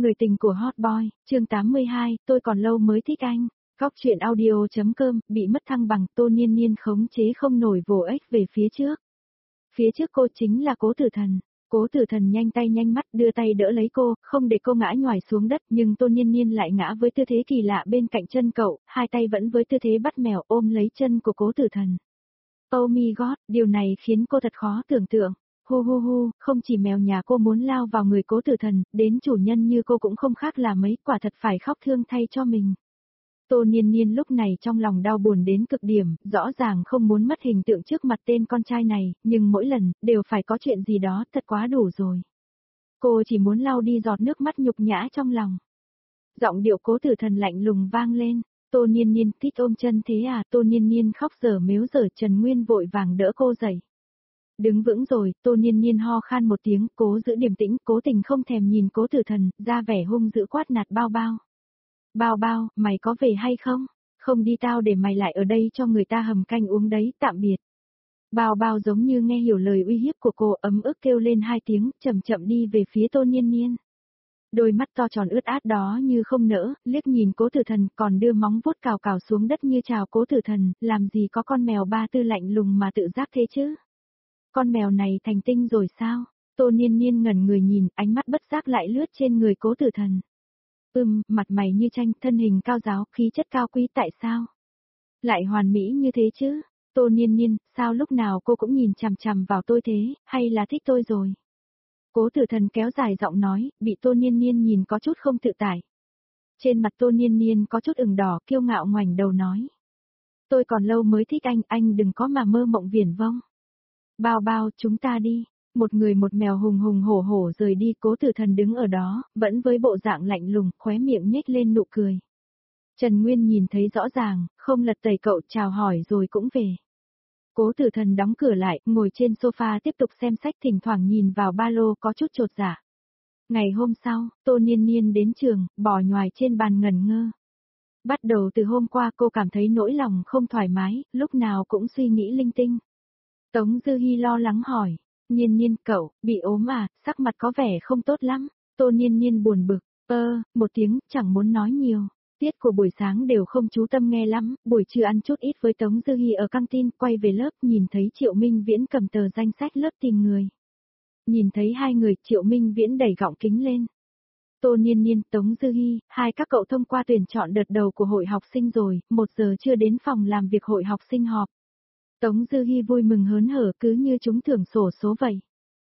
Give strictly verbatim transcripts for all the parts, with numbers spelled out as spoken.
Người tình của Hot Boy, chương tám mươi hai, tôi còn lâu mới thích anh. Góc truyện audio.com, bị mất thăng bằng, Tô Niên Niên khống chế không nổi vồ ếch về phía trước. Phía trước cô chính là Cố Tử Thần. Cố Tử Thần nhanh tay nhanh mắt đưa tay đỡ lấy cô, không để cô ngã nhoài xuống đất, nhưng Tô Niên Niên lại ngã với tư thế kỳ lạ bên cạnh chân cậu, hai tay vẫn với tư thế bắt mèo ôm lấy chân của Cố Tử Thần. Oh my god, điều này khiến cô thật khó tưởng tượng. Hu hu hu, không chỉ mèo nhà cô muốn lao vào người Cố Tử Thần, đến chủ nhân như cô cũng không khác là mấy, quả thật phải khóc thương thay cho mình. Tô Niên Niên lúc này trong lòng đau buồn đến cực điểm, rõ ràng không muốn mất hình tượng trước mặt tên con trai này, nhưng mỗi lần, đều phải có chuyện gì đó, thật quá đủ rồi. Cô chỉ muốn lau đi giọt nước mắt nhục nhã trong lòng. Giọng điệu Cố Tử Thần lạnh lùng vang lên, Tô Niên Niên, thích ôm chân thế à, Tô Niên Niên khóc dở mếu dở, Trần Nguyên vội vàng đỡ cô dậy. Đứng vững rồi, Tô Niên Niên ho khan một tiếng, cố giữ điềm tĩnh, cố tình không thèm nhìn Cố Tử Thần, ra vẻ hung dữ quát nạt Bao Bao. Bao Bao, mày có về hay không? Không đi tao để mày lại ở đây cho người ta hầm canh uống đấy, tạm biệt. Bao Bao giống như nghe hiểu lời uy hiếp của cô, ấm ức kêu lên hai tiếng, chậm chậm đi về phía Tô Niên Niên. Đôi mắt to tròn ướt át đó như không nỡ, liếc nhìn Cố Tử Thần, còn đưa móng vuốt cào cào xuống đất như chào Cố Tử Thần, làm gì có con mèo ba tư lạnh lùng mà tự giác thế chứ? Con mèo này thành tinh rồi sao? Tô Niên Niên ngẩn người nhìn, ánh mắt bất giác lại lướt trên người Cố Tử Thần. Ừm, mặt mày như tranh, thân hình cao giáo, khí chất cao quý, tại sao? Lại hoàn mỹ như thế chứ? Tô Niên Niên, sao lúc nào cô cũng nhìn chằm chằm vào tôi thế, hay là thích tôi rồi? Cố Tử Thần kéo dài giọng nói, bị Tô Niên Niên nhìn có chút không tự tại. Trên mặt Tô Niên Niên có chút ửng đỏ, kiêu ngạo ngoảnh đầu nói. Tôi còn lâu mới thích anh, anh đừng có mà mơ mộng viển vông. Bao Bao, chúng ta đi. Một người một mèo hùng hùng hổ hổ rời đi, Cố Tử Thần đứng ở đó, vẫn với bộ dạng lạnh lùng, khóe miệng nhếch lên nụ cười. Trần Nguyên nhìn thấy rõ ràng, không lật tẩy cậu chào hỏi rồi cũng về. Cố Tử Thần đóng cửa lại, ngồi trên sofa tiếp tục xem sách, thỉnh thoảng nhìn vào ba lô có chút chột dạ. Ngày hôm sau, Tô Niên Niên đến trường, bò nhoài trên bàn ngẩn ngơ. Bắt đầu từ hôm qua cô cảm thấy nỗi lòng không thoải mái, lúc nào cũng suy nghĩ linh tinh. Tống Dư Hi lo lắng hỏi, Niên Niên cậu, bị ốm à, sắc mặt có vẻ không tốt lắm. Tô Niên Niên buồn bực, ơ, một tiếng, chẳng muốn nói nhiều. Tiết của buổi sáng đều không chú tâm nghe lắm, buổi trưa ăn chút ít với Tống Dư Hi ở căng tin, quay về lớp nhìn thấy Triệu Minh Viễn cầm tờ danh sách lớp tìm người. Nhìn thấy hai người, Triệu Minh Viễn đẩy gọng kính lên. Tô Niên Niên, Tống Dư Hi, hai các cậu thông qua tuyển chọn đợt đầu của hội học sinh rồi, một giờ chưa đến phòng làm việc hội học sinh họp. Tống Dư Hi vui mừng hớn hở cứ như trúng thưởng xổ số vậy.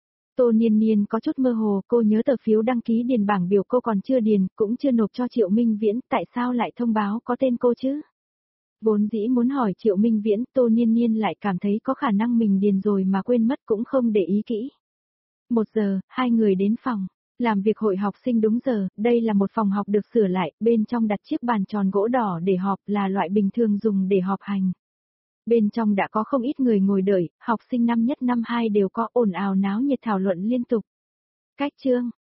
Tô Niên Niên có chút mơ hồ, cô nhớ tờ phiếu đăng ký điền bảng biểu cô còn chưa điền, cũng chưa nộp cho Triệu Minh Viễn, tại sao lại thông báo có tên cô chứ? Vốn dĩ muốn hỏi Triệu Minh Viễn, Tô Niên Niên lại cảm thấy có khả năng mình điền rồi mà quên mất cũng không để ý kỹ. Một giờ, hai người đến phòng, làm việc hội học sinh đúng giờ, đây là một phòng học được sửa lại, bên trong đặt chiếc bàn tròn gỗ đỏ để họp là loại bình thường dùng để họp hành. Bên trong đã có không ít người ngồi đợi, học sinh năm nhất năm hai đều có ồn ào náo nhiệt thảo luận liên tục. Cách chương,